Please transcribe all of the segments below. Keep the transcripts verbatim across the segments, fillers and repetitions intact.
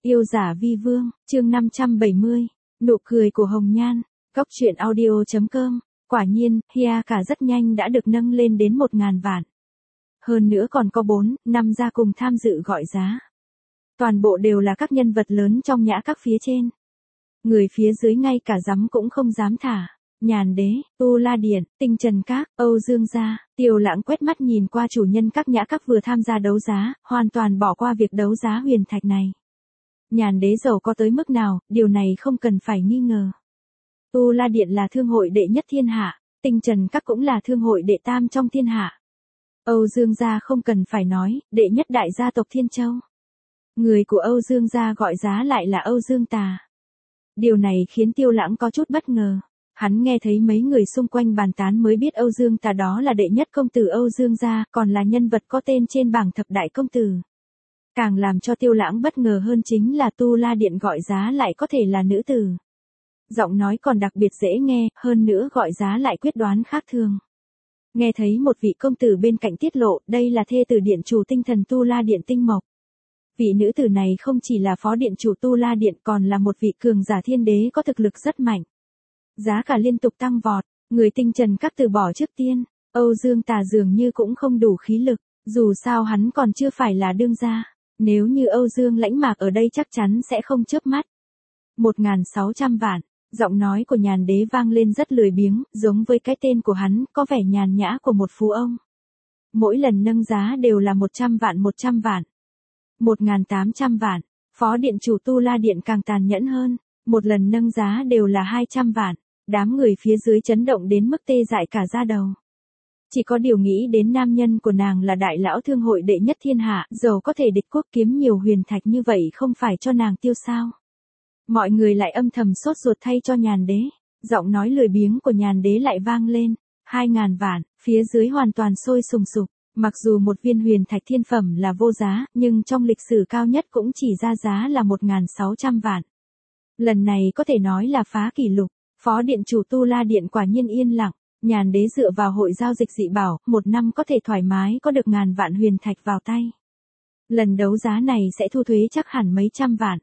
Yêu giả vi vương, chương năm trăm bảy mươi, nụ cười của Hồng Nhan, góc truyện audio chấm com, quả nhiên, Hia cả rất nhanh đã được nâng lên đến một ngàn vạn. Hơn nữa còn có bốn, năm gia cùng tham dự gọi giá. Toàn bộ đều là các nhân vật lớn trong nhã các phía trên. Người phía dưới ngay cả dám cũng không dám thả. Nhàn Đế, Tu La Điện, Tinh Trần Các, Âu Dương gia, Tiêu Lãng quét mắt nhìn qua chủ nhân các nhã các vừa tham gia đấu giá, hoàn toàn bỏ qua việc đấu giá huyền thạch này. Nhàn Đế giàu có tới mức nào, điều này không cần phải nghi ngờ. Tu La Điện là thương hội đệ nhất thiên hạ, Tinh Trần Các cũng là thương hội đệ tam trong thiên hạ. Âu Dương gia không cần phải nói, đệ nhất đại gia tộc Thiên Châu. Người của Âu Dương gia gọi giá lại là Âu Dương Tà. Điều này khiến Tiêu Lãng có chút bất ngờ. Hắn nghe thấy mấy người xung quanh bàn tán mới biết Âu Dương Tà đó là đệ nhất công tử Âu Dương gia, còn là nhân vật có tên trên bảng thập đại công tử. Càng làm cho Tiêu Lãng bất ngờ hơn chính là Tu La Điện gọi giá lại có thể là nữ tử. Giọng nói còn đặc biệt dễ nghe, hơn nữa gọi giá lại quyết đoán khác thường. Nghe thấy một vị công tử bên cạnh tiết lộ, đây là thê tử điện chủ tinh thần Tu La Điện Tinh Mộc. Vị nữ tử này không chỉ là phó điện chủ Tu La Điện còn là một vị cường giả thiên đế có thực lực rất mạnh. Giá cả liên tục tăng vọt, người Tinh Trần Các từ bỏ trước tiên, Âu Dương Tà dường như cũng không đủ khí lực, dù sao hắn còn chưa phải là đương gia, nếu như Âu Dương Lãnh Mạc ở đây chắc chắn sẽ không chớp mắt. một nghìn sáu trăm vạn, giọng nói của Nhàn Đế vang lên rất lười biếng, giống với cái tên của hắn, có vẻ nhàn nhã của một phú ông. Mỗi lần nâng giá đều là một trăm vạn một trăm vạn. một nghìn tám trăm vạn, phó điện chủ Tu La Điện càng tàn nhẫn hơn, một lần nâng giá đều là hai trăm vạn. Đám người phía dưới chấn động đến mức tê dại cả da đầu. Chỉ có điều nghĩ đến nam nhân của nàng là đại lão thương hội đệ nhất thiên hạ, giàu có thể địch quốc kiếm nhiều huyền thạch như vậy không phải cho nàng tiêu sao. Mọi người lại âm thầm sốt ruột thay cho Nhàn Đế, giọng nói lười biếng của Nhàn Đế lại vang lên, hai ngàn vạn, phía dưới hoàn toàn sôi sùng sục. Mặc dù một viên huyền thạch thiên phẩm là vô giá, nhưng trong lịch sử cao nhất cũng chỉ ra giá là một nghìn sáu trăm vạn. Lần này có thể nói là phá kỷ lục. Phó điện chủ Tu La Điện quả nhiên yên lặng, Nhàn Đế dựa vào hội giao dịch dị bảo, một năm có thể thoải mái có được ngàn vạn huyền thạch vào tay. Lần đấu giá này sẽ thu thuế chắc hẳn mấy trăm vạn.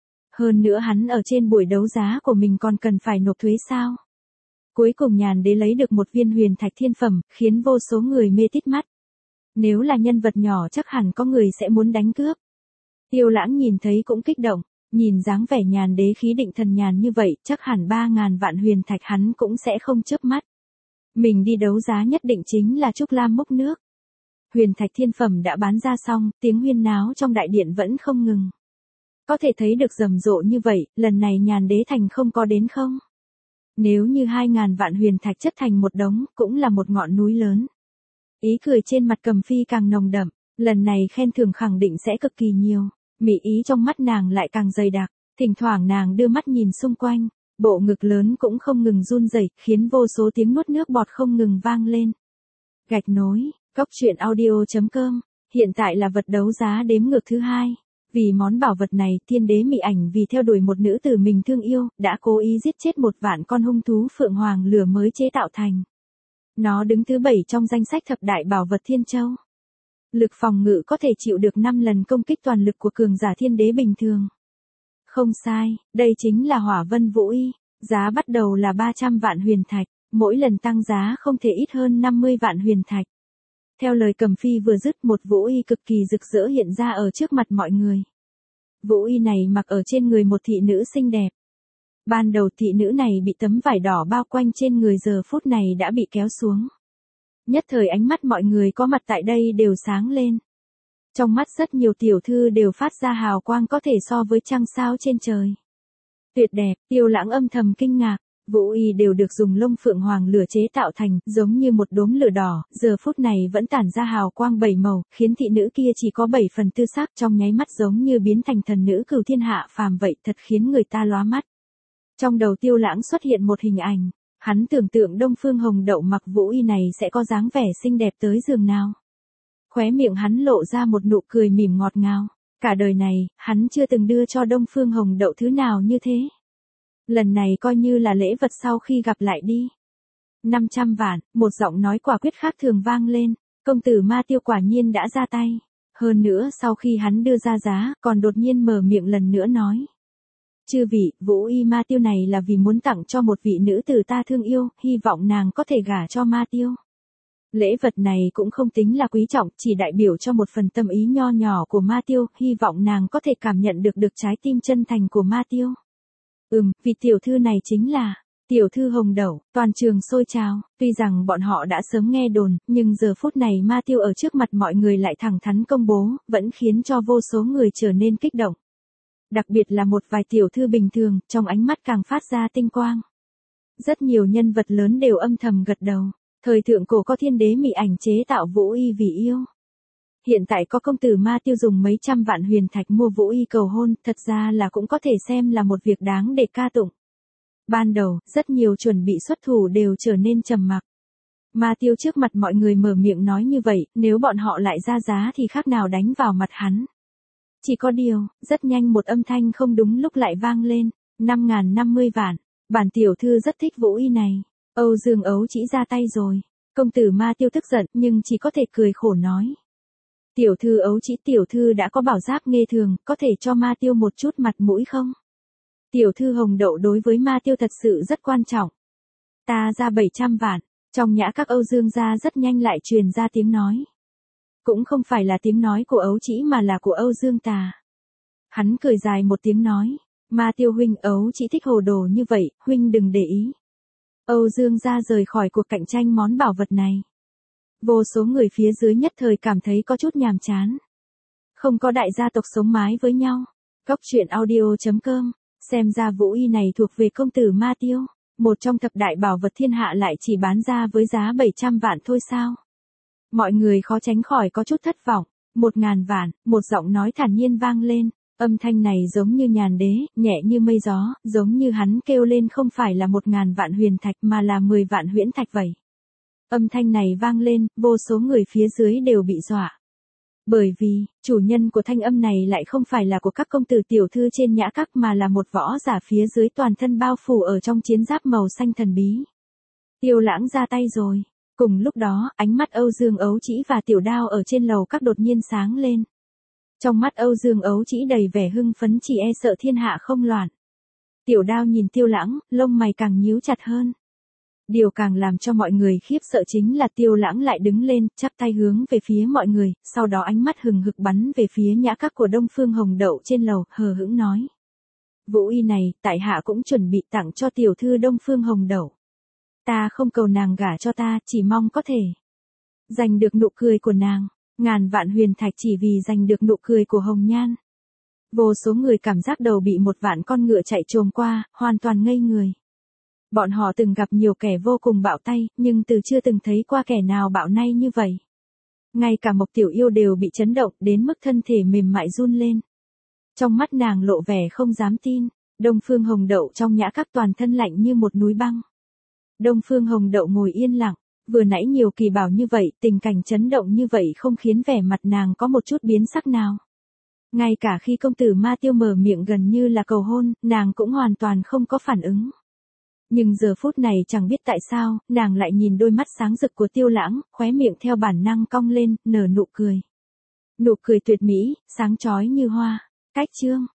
Hơn nữa hắn ở trên buổi đấu giá của mình còn cần phải nộp thuế sao. Cuối cùng Nhàn Đế lấy được một viên huyền thạch thiên phẩm, khiến vô số người mê tít mắt. Nếu là nhân vật nhỏ chắc hẳn có người sẽ muốn đánh cướp. Tiêu Lãng nhìn thấy cũng kích động. Nhìn dáng vẻ Nhàn Đế khí định thần nhàn như vậy, chắc hẳn ba ngàn vạn huyền thạch hắn cũng sẽ không chớp mắt. Mình đi đấu giá nhất định chính là Trúc Lam múc nước. Huyền thạch thiên phẩm đã bán ra xong, tiếng huyên náo trong đại điện vẫn không ngừng. Có thể thấy được rầm rộ như vậy, lần này Nhàn Đế thành không có đến không? Nếu như hai ngàn vạn huyền thạch chất thành một đống, cũng là một ngọn núi lớn. Ý cười trên mặt Cầm Phi càng nồng đậm, lần này khen thưởng khẳng định sẽ cực kỳ nhiều. Mỹ ý trong mắt nàng lại càng dày đặc, thỉnh thoảng nàng đưa mắt nhìn xung quanh, bộ ngực lớn cũng không ngừng run rẩy, khiến vô số tiếng nuốt nước bọt không ngừng vang lên. Gạch nối, góc truyện audio chấm com, hiện tại là vật đấu giá đếm ngược thứ hai. Vì món bảo vật này, Thiên Đế Mị Ảnh vì theo đuổi một nữ tử mình thương yêu, đã cố ý giết chết một vạn con hung thú phượng hoàng lửa mới chế tạo thành. Nó đứng thứ bảy trong danh sách thập đại bảo vật Thiên Châu. Lực phòng ngự có thể chịu được năm lần công kích toàn lực của cường giả thiên đế bình thường. Không sai, đây chính là Hỏa Vân Vũ Y, giá bắt đầu là ba trăm vạn huyền thạch, mỗi lần tăng giá không thể ít hơn năm mươi vạn huyền thạch. Theo lời Cầm Phi vừa dứt, một Vũ Y cực kỳ rực rỡ hiện ra ở trước mặt mọi người. Vũ Y này mặc ở trên người một thị nữ xinh đẹp. Ban đầu thị nữ này bị tấm vải đỏ bao quanh trên người, giờ phút này đã bị kéo xuống. Nhất thời ánh mắt mọi người có mặt tại đây đều sáng lên. Trong mắt rất nhiều tiểu thư đều phát ra hào quang có thể so với trăng sao trên trời. Tuyệt đẹp, Tiêu Lãng âm thầm kinh ngạc, Vũ Y đều được dùng lông phượng hoàng lửa chế tạo thành, giống như một đốm lửa đỏ, giờ phút này vẫn tản ra hào quang bảy màu, khiến thị nữ kia chỉ có bảy phần tư sắc trong nháy mắt giống như biến thành thần nữ cửu thiên hạ phàm vậy, thật khiến người ta lóa mắt. Trong đầu Tiêu Lãng xuất hiện một hình ảnh. Hắn tưởng tượng Đông Phương Hồng Đậu mặc Vũ Y này sẽ có dáng vẻ xinh đẹp tới giường nào. Khóe miệng hắn lộ ra một nụ cười mỉm ngọt ngào. Cả đời này, hắn chưa từng đưa cho Đông Phương Hồng Đậu thứ nào như thế. Lần này coi như là lễ vật sau khi gặp lại đi. năm trăm vạn, một giọng nói quả quyết khác thường vang lên. Công tử Ma Tiêu quả nhiên đã ra tay. Hơn nữa sau khi hắn đưa ra giá, còn đột nhiên mở miệng lần nữa nói. Chư vị, Vũ Y Ma Tiêu này là vì muốn tặng cho một vị nữ tử ta thương yêu, hy vọng nàng có thể gả cho Ma Tiêu. Lễ vật này cũng không tính là quý trọng, chỉ đại biểu cho một phần tâm ý nho nhỏ của Ma Tiêu, hy vọng nàng có thể cảm nhận được được trái tim chân thành của Ma Tiêu. Ừm, vị tiểu thư này chính là tiểu thư Hồng Đậu. Toàn trường sôi trào, tuy rằng bọn họ đã sớm nghe đồn, nhưng giờ phút này Ma Tiêu ở trước mặt mọi người lại thẳng thắn công bố, vẫn khiến cho vô số người trở nên kích động. Đặc biệt là một vài tiểu thư bình thường, trong ánh mắt càng phát ra tinh quang. Rất nhiều nhân vật lớn đều âm thầm gật đầu. Thời thượng cổ có thiên đế mị ảnh chế tạo Vũ Y vì yêu. Hiện tại có công tử Ma Tiêu dùng mấy trăm vạn huyền thạch mua Vũ Y cầu hôn, thật ra là cũng có thể xem là một việc đáng để ca tụng. Ban đầu, rất nhiều chuẩn bị xuất thủ đều trở nên trầm mặc. Ma Tiêu trước mặt mọi người mở miệng nói như vậy, nếu bọn họ lại ra giá thì khác nào đánh vào mặt hắn. Chỉ có điều, rất nhanh một âm thanh không đúng lúc lại vang lên, năm ngàn năm mươi vạn, bản tiểu thư rất thích Vũ Y này. Âu Dương Ấu Chỉ ra tay rồi. Công tử Ma Tiêu tức giận nhưng chỉ có thể cười khổ nói. Tiểu thư Ấu Chỉ, tiểu thư đã có bảo giáp nghê thường, có thể cho Ma Tiêu một chút mặt mũi không? Tiểu thư Hồng Đậu đối với Ma Tiêu thật sự rất quan trọng. Ta ra bảy trăm vạn, trong nhã các Âu Dương gia rất nhanh lại truyền ra tiếng nói. Cũng không phải là tiếng nói của Ấu Chỉ mà là của Âu Dương Tà. Hắn cười dài một tiếng nói, Ma Tiêu huynh, Ấu Chỉ thích hồ đồ như vậy, huynh đừng để ý. Âu Dương gia rời khỏi cuộc cạnh tranh món bảo vật này. Vô số người phía dưới nhất thời cảm thấy có chút nhàm chán. Không có đại gia tộc sống mái với nhau. Cóc truyện audio chấm com, xem ra Vũ Y này thuộc về công tử Ma Tiêu, một trong thập đại bảo vật thiên hạ lại chỉ bán ra với giá bảy trăm vạn thôi sao? Mọi người khó tránh khỏi có chút thất vọng. Một ngàn vạn, một giọng nói thản nhiên vang lên. Âm thanh này giống như nhàn đế, nhẹ như mây gió, giống như hắn kêu lên không phải là một ngàn vạn huyền thạch mà là mười vạn huyễn thạch vậy. Âm thanh này vang lên, vô số người phía dưới đều bị dọa. Bởi vì, chủ nhân của thanh âm này lại không phải là của các công tử tiểu thư trên nhã các mà là một võ giả phía dưới toàn thân bao phủ ở trong chiến giáp màu xanh thần bí. Tiêu Lãng ra tay rồi. Cùng lúc đó, ánh mắt Âu Dương Ấu Chỉ và Tiểu Đao ở trên lầu các đột nhiên sáng lên. Trong mắt Âu Dương Ấu Chỉ đầy vẻ hưng phấn, chỉ e sợ thiên hạ không loạn. Tiểu Đao nhìn Tiêu Lãng, lông mày càng nhíu chặt hơn. Điều càng làm cho mọi người khiếp sợ chính là Tiêu Lãng lại đứng lên, chắp tay hướng về phía mọi người, sau đó ánh mắt hừng hực bắn về phía nhã các của Đông Phương Hồng Đậu trên lầu, hờ hững nói. Vũ Y này, tại hạ cũng chuẩn bị tặng cho tiểu thư Đông Phương Hồng Đậu. Ta không cầu nàng gả cho ta, chỉ mong có thể giành được nụ cười của nàng. Ngàn vạn huyền thạch chỉ vì giành được nụ cười của Hồng Nhan. Vô số người cảm giác đầu bị một vạn con ngựa chạy trồm qua, hoàn toàn ngây người. Bọn họ từng gặp nhiều kẻ vô cùng bạo tay, nhưng từ chưa từng thấy qua kẻ nào bạo nay như vậy. Ngay cả Mộc Tiểu Yêu đều bị chấn động đến mức thân thể mềm mại run lên. Trong mắt nàng lộ vẻ không dám tin, Đông Phương Hồng Đậu trong nhã các toàn thân lạnh như một núi băng. Đông Phương Hồng Đậu ngồi yên lặng, vừa nãy nhiều kỳ bảo như vậy, tình cảnh chấn động như vậy không khiến vẻ mặt nàng có một chút biến sắc nào. Ngay cả khi công tử Ma Tiêu mở miệng gần như là cầu hôn, nàng cũng hoàn toàn không có phản ứng. Nhưng giờ phút này chẳng biết tại sao, nàng lại nhìn đôi mắt sáng rực của Tiêu Lãng, khóe miệng theo bản năng cong lên, nở nụ cười. Nụ cười tuyệt mỹ, sáng chói như hoa. Cách chương